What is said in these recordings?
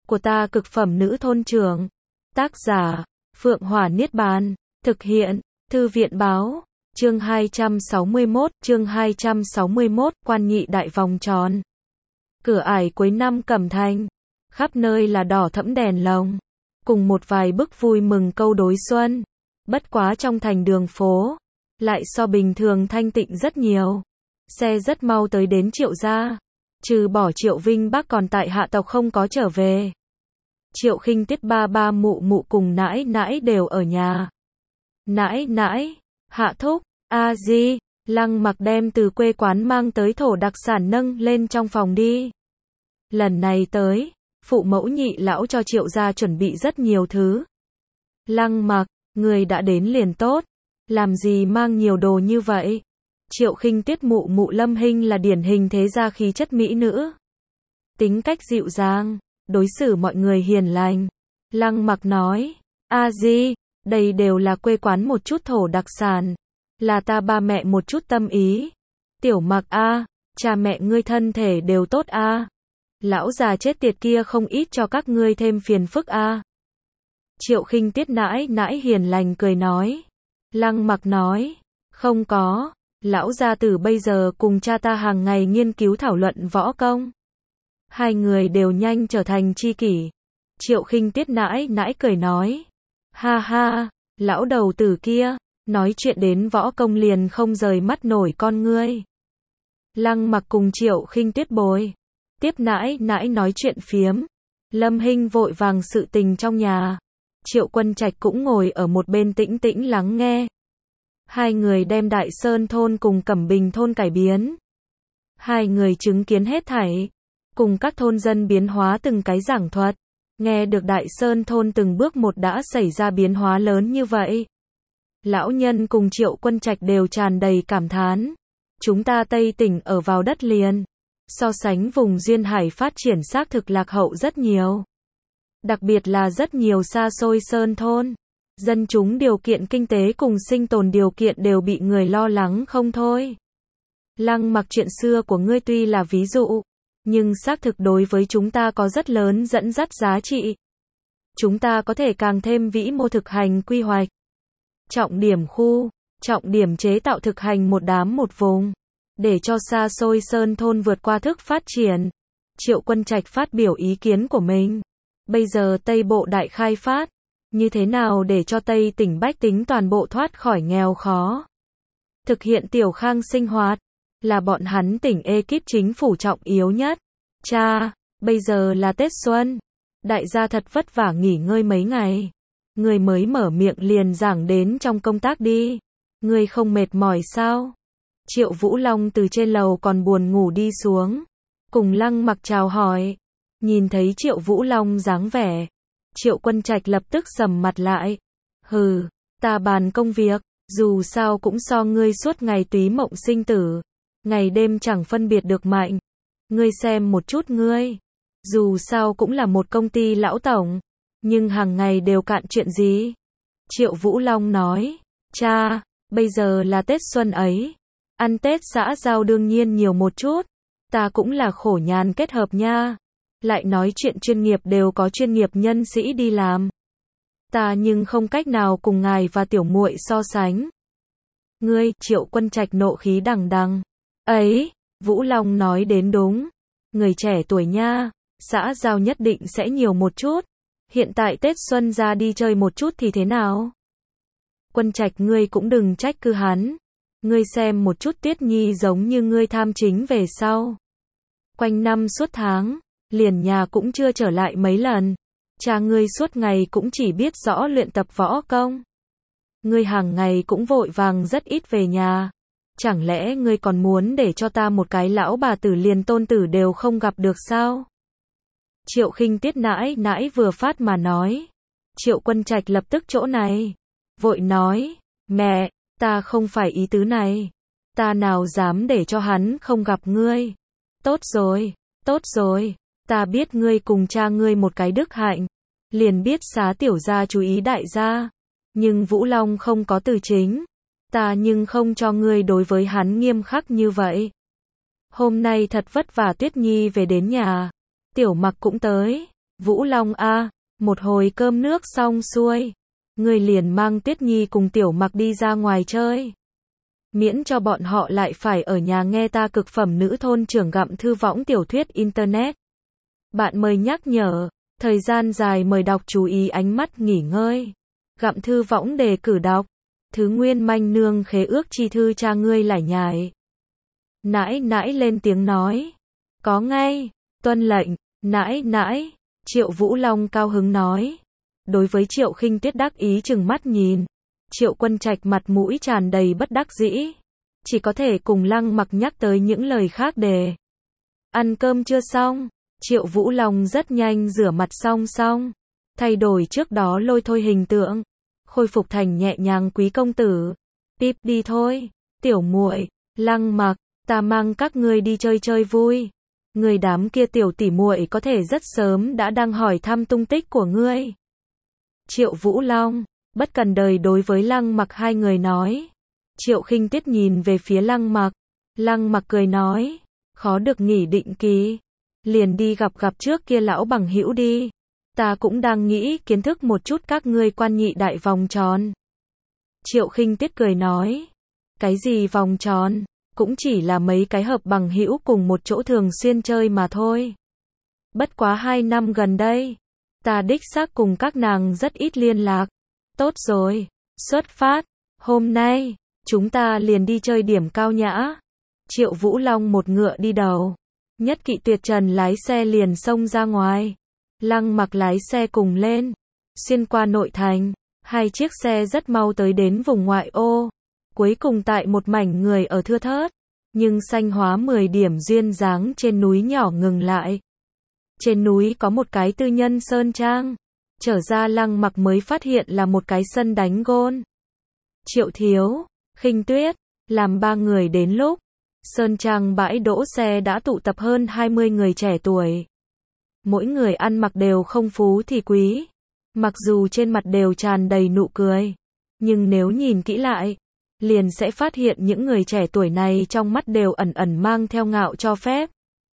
của ta cực phẩm nữ thôn trưởng. Tác giả, Phượng Hỏa Niết Bàn. Thực hiện, Thư viện Báo. Chương 261, Quan Nhị Đại Vòng Tròn. Cửa ải cuối năm Cẩm Thành. Khắp nơi là đỏ thẫm đèn lồng. Cùng một vài bức vui mừng câu đối xuân. Bất quá trong thành đường phố, lại so bình thường thanh tịnh rất nhiều. Xe rất mau tới đến Triệu gia. Trừ bỏ Triệu Vinh Bắc còn tại hạ tộc không có trở về. Triệu Khinh Tiết ba mụ mụ cùng nãi nãi đều ở nhà. Nãi nãi, hạ thúc, a di, Lăng Mặc đem từ quê quán mang tới thổ đặc sản nâng lên trong phòng đi. Lần này tới, phụ mẫu nhị lão cho Triệu gia chuẩn bị rất nhiều thứ. Lăng Mặc, người đã đến liền tốt, làm gì mang nhiều đồ như vậy? Triệu Khinh Tiết mụ mụ Lâm Hinh là điển hình thế gia khí chất mỹ nữ. Tính cách dịu dàng, đối xử mọi người hiền lành. Lăng Mặc nói, a di, đây đều là quê quán một chút thổ đặc sản, là ta ba mẹ một chút tâm ý. Tiểu Mặc a, cha mẹ ngươi thân thể đều tốt a. Lão già chết tiệt kia không ít cho các ngươi thêm phiền phức a. Triệu Khinh Tiết nãi nãi hiền lành cười nói. Lăng Mặc nói, không có, lão gia tử bây giờ cùng cha ta hàng ngày nghiên cứu thảo luận võ công. Hai người đều nhanh trở thành tri kỷ. Triệu Khinh Tiết nãi nãi cười nói, ha ha, lão đầu tử kia, nói chuyện đến võ công liền không rời mắt nổi con ngươi. Lăng Mặc cùng Triệu Khinh Tiết bồi tiếp nãi nãi nói chuyện phiếm. Lâm Hinh vội vàng sự tình trong nhà. Triệu Quân Trạch cũng ngồi ở một bên tĩnh tĩnh lắng nghe. Hai người đem Đại Sơn thôn cùng Cẩm Bình thôn cải biến. Hai người chứng kiến hết thảy, cùng các thôn dân biến hóa từng cái giảng thuật. Nghe được Đại Sơn thôn từng bước một đã xảy ra biến hóa lớn như vậy. Lão nhân cùng Triệu Quân Trạch đều tràn đầy cảm thán. Chúng ta Tây tỉnh ở vào đất liền, so sánh vùng duyên hải phát triển xác thực lạc hậu rất nhiều. Đặc biệt là rất nhiều xa xôi sơn thôn. Dân chúng điều kiện kinh tế cùng sinh tồn điều kiện đều bị người lo lắng không thôi. Lăng Mặc, chuyện xưa của ngươi tuy là ví dụ, nhưng xác thực đối với chúng ta có rất lớn dẫn dắt giá trị. Chúng ta có thể càng thêm vĩ mô thực hành quy hoạch. Trọng điểm khu, trọng điểm chế tạo thực hành một đám một vùng, để cho xa xôi sơn thôn vượt qua thức phát triển. Triệu Quân Trạch phát biểu ý kiến của mình. Bây giờ Tây Bộ đại khai phát, như thế nào để cho Tây tỉnh bách tính toàn bộ thoát khỏi nghèo khó, thực hiện tiểu khang sinh hoạt, là bọn hắn tỉnh ekip chính phủ trọng yếu nhất. Cha, bây giờ là Tết Xuân, đại gia thật vất vả nghỉ ngơi mấy ngày, người mới mở miệng liền giảng đến trong công tác đi, người không mệt mỏi sao? Triệu Vũ Long từ trên lầu còn buồn ngủ đi xuống, cùng Lăng Mặc chào hỏi. Nhìn thấy Triệu Vũ Long dáng vẻ, Triệu Quân Trạch lập tức sầm mặt lại. Hừ, ta bàn công việc, dù sao cũng so ngươi suốt ngày túy mộng sinh tử, ngày đêm chẳng phân biệt được mạnh. Ngươi xem một chút ngươi, dù sao cũng là một công ty lão tổng, nhưng hàng ngày đều cạn chuyện gì? Triệu Vũ Long nói, cha, bây giờ là Tết Xuân ấy, ăn Tết xã giao đương nhiên nhiều một chút, ta cũng là khổ nhàn kết hợp nha. Lại nói chuyện chuyên nghiệp đều có chuyên nghiệp nhân sĩ đi làm. Ta nhưng không cách nào cùng ngài và tiểu muội so sánh. Ngươi, Triệu Quân Trạch nộ khí đằng đằng. Ấy, Vũ Long nói đến đúng. Người trẻ tuổi nha, xã giao nhất định sẽ nhiều một chút. Hiện tại Tết Xuân ra đi chơi một chút thì thế nào? Quân Trạch, ngươi cũng đừng trách cứ hắn. Ngươi xem một chút Tiết Nhi giống như ngươi tham chính về sau. Quanh năm suốt tháng, liền nhà cũng chưa trở lại mấy lần. Cha ngươi suốt ngày cũng chỉ biết rõ luyện tập võ công. Ngươi hàng ngày cũng vội vàng rất ít về nhà. Chẳng lẽ ngươi còn muốn để cho ta một cái lão bà tử liền tôn tử đều không gặp được sao? Triệu Khinh Tiết nãi nãi vừa phát mà nói. Triệu Quân Trạch lập tức chỗ này, vội nói, mẹ, ta không phải ý tứ này. Ta nào dám để cho hắn không gặp ngươi. Tốt rồi. Ta biết ngươi cùng cha ngươi một cái đức hạnh, liền biết xá tiểu gia chú ý đại gia, nhưng Vũ Long không có từ chính, ta nhưng không cho ngươi đối với hắn nghiêm khắc như vậy. Hôm nay thật vất vả Tuyết Nhi về đến nhà, Tiểu Mặc cũng tới, Vũ Long a, một hồi cơm nước xong xuôi, ngươi liền mang Tuyết Nhi cùng Tiểu Mặc đi ra ngoài chơi. Miễn cho bọn họ lại phải ở nhà nghe ta cực phẩm nữ thôn trưởng gặm thư võng tiểu thuyết internet. Bạn mời nhắc nhở, thời gian dài mời đọc chú ý ánh mắt nghỉ ngơi. Gặm thư võng đề cử đọc. Thứ Nguyên manh nương khế ước chi thư cha ngươi lải nhải. Nãi nãi lên tiếng nói. Có ngay, tuân lệnh, nãi nãi, Triệu Vũ Long cao hứng nói. Đối với Triệu Khinh Tuyết đắc ý chừng mắt nhìn. Triệu Quân Trạch mặt mũi tràn đầy bất đắc dĩ. Chỉ có thể cùng Lăng Mặc nhắc tới những lời khác để. Ăn cơm chưa xong, Triệu Vũ Long rất nhanh rửa mặt xong, thay đổi trước đó lôi thôi hình tượng, khôi phục thành nhẹ nhàng quý công tử. Tiếp đi thôi, tiểu muội, Lăng Mặc, ta mang các ngươi đi chơi chơi vui. Người đám kia tiểu tỷ muội có thể rất sớm đã đang hỏi thăm tung tích của ngươi. Triệu Vũ Long, bất cần đời đối với Lăng Mặc hai người nói. Triệu Khinh Tuyết nhìn về phía Lăng Mặc cười nói, khó được nghỉ định kỳ, liền đi gặp trước kia lão bằng hữu đi. Ta cũng đang nghĩ kiến thức một chút các ngươi quan nhị đại vòng tròn. Triệu Khinh Tuyết cười nói, cái gì vòng tròn, cũng chỉ là mấy cái hợp bằng hữu cùng một chỗ thường xuyên chơi mà thôi. Bất quá 2 năm gần đây, ta đích xác cùng các nàng rất ít liên lạc. Tốt rồi, xuất phát, hôm nay, chúng ta liền đi chơi điểm cao nhã. Triệu Vũ Long một ngựa đi đầu. Nhất Kỵ Tuyệt Trần lái xe liền xông ra ngoài. Lăng Mặc lái xe cùng lên. Xuyên qua nội thành, hai chiếc xe rất mau tới đến vùng ngoại ô. Cuối cùng tại một mảnh người ở thưa thớt, nhưng xanh hóa 10 điểm duyên dáng trên núi nhỏ ngừng lại. Trên núi có một cái tư nhân sơn trang. Trở ra Lăng Mặc mới phát hiện là một cái sân đánh gôn. Triệu Thiếu, Khinh Tuyết, làm 3 người đến lúc sơn trang bãi đỗ xe đã tụ tập hơn 20 người trẻ tuổi. Mỗi người ăn mặc đều không phú thì quý. Mặc dù trên mặt đều tràn đầy nụ cười, nhưng nếu nhìn kỹ lại, liền sẽ phát hiện những người trẻ tuổi này trong mắt đều ẩn ẩn mang theo ngạo cho phép.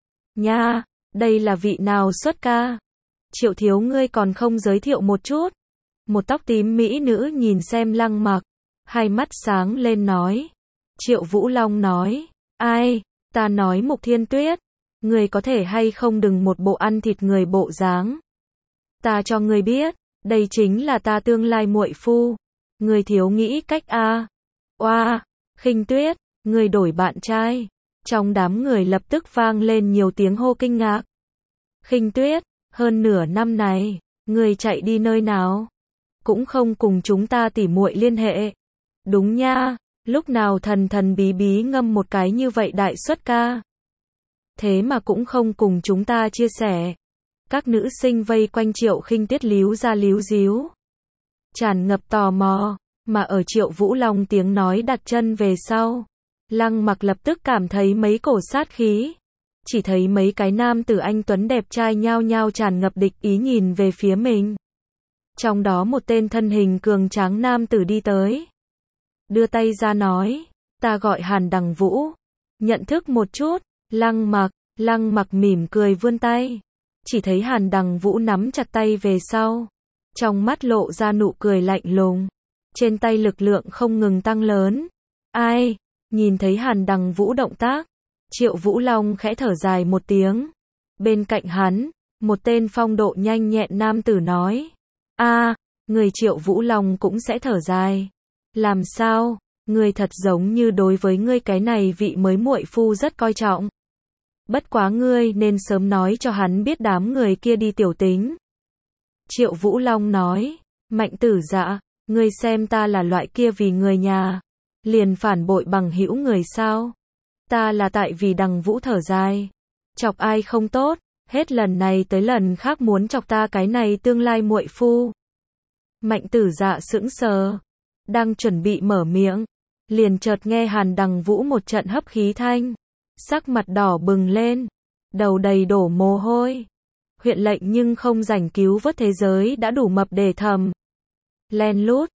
Nha, đây là vị nào xuất ca? Triệu Thiếu ngươi còn không giới thiệu một chút. Một tóc tím mỹ nữ nhìn xem Lăng Mặc, hai mắt sáng lên nói. Triệu Vũ Long nói, ai, ta nói Mục Thiên Tuyết, ngươi có thể hay không đừng một bộ ăn thịt người bộ dáng. Ta cho ngươi biết, đây chính là ta tương lai muội phu. Ngươi thiếu nghĩ cách a. Oa, Khinh Tuyết, ngươi đổi bạn trai. Trong đám người lập tức vang lên nhiều tiếng hô kinh ngạc. Khinh Tuyết, hơn nửa năm này, ngươi chạy đi nơi nào? Cũng không cùng chúng ta tỉ muội liên hệ. Đúng nha, lúc nào thần thần bí bí ngâm một cái như vậy đại xuất ca. Thế mà cũng không cùng chúng ta chia sẻ. Các nữ sinh vây quanh Triệu Khinh Tuyết líu ra líu díu, tràn ngập tò mò, mà ở Triệu Vũ Long tiếng nói đặt chân về sau, Lăng Mặc lập tức cảm thấy mấy cổ sát khí. Chỉ thấy mấy cái nam tử anh tuấn đẹp trai nhao nhao tràn ngập địch ý nhìn về phía mình. Trong đó một tên thân hình cường tráng nam tử đi tới, đưa tay ra nói, ta gọi Hàn Đằng Vũ, nhận thức một chút. Lăng Mặc mỉm cười vươn tay, chỉ thấy Hàn Đằng Vũ nắm chặt tay về sau, trong mắt lộ ra nụ cười lạnh lùng, trên tay lực lượng không ngừng tăng lớn. Ai? Nhìn thấy Hàn Đằng Vũ động tác, Triệu Vũ Long khẽ thở dài một tiếng. Bên cạnh hắn, một tên phong độ nhanh nhẹn nam tử nói, người Triệu Vũ Long cũng sẽ thở dài. Làm sao? Ngươi thật giống như đối với ngươi cái này vị mới muội phu rất coi trọng. Bất quá ngươi nên sớm nói cho hắn biết đám người kia đi tiểu tính. Triệu Vũ Long nói, Mạnh Tử Dạ, ngươi xem ta là loại kia vì người nhà liền phản bội bằng hữu người sao? Ta là tại vì Đằng Vũ thở dài. Chọc ai không tốt, hết lần này tới lần khác muốn chọc ta cái này tương lai muội phu. Mạnh Tử Dạ sững sờ, đang chuẩn bị mở miệng, liền chợt nghe Hàn Đằng Vũ một trận hấp khí thanh, sắc mặt đỏ bừng lên, đầu đầy đổ mồ hôi. Huyện lệnh nhưng không rảnh cứu vớt thế giới đã đủ mập để thầm. Len lút,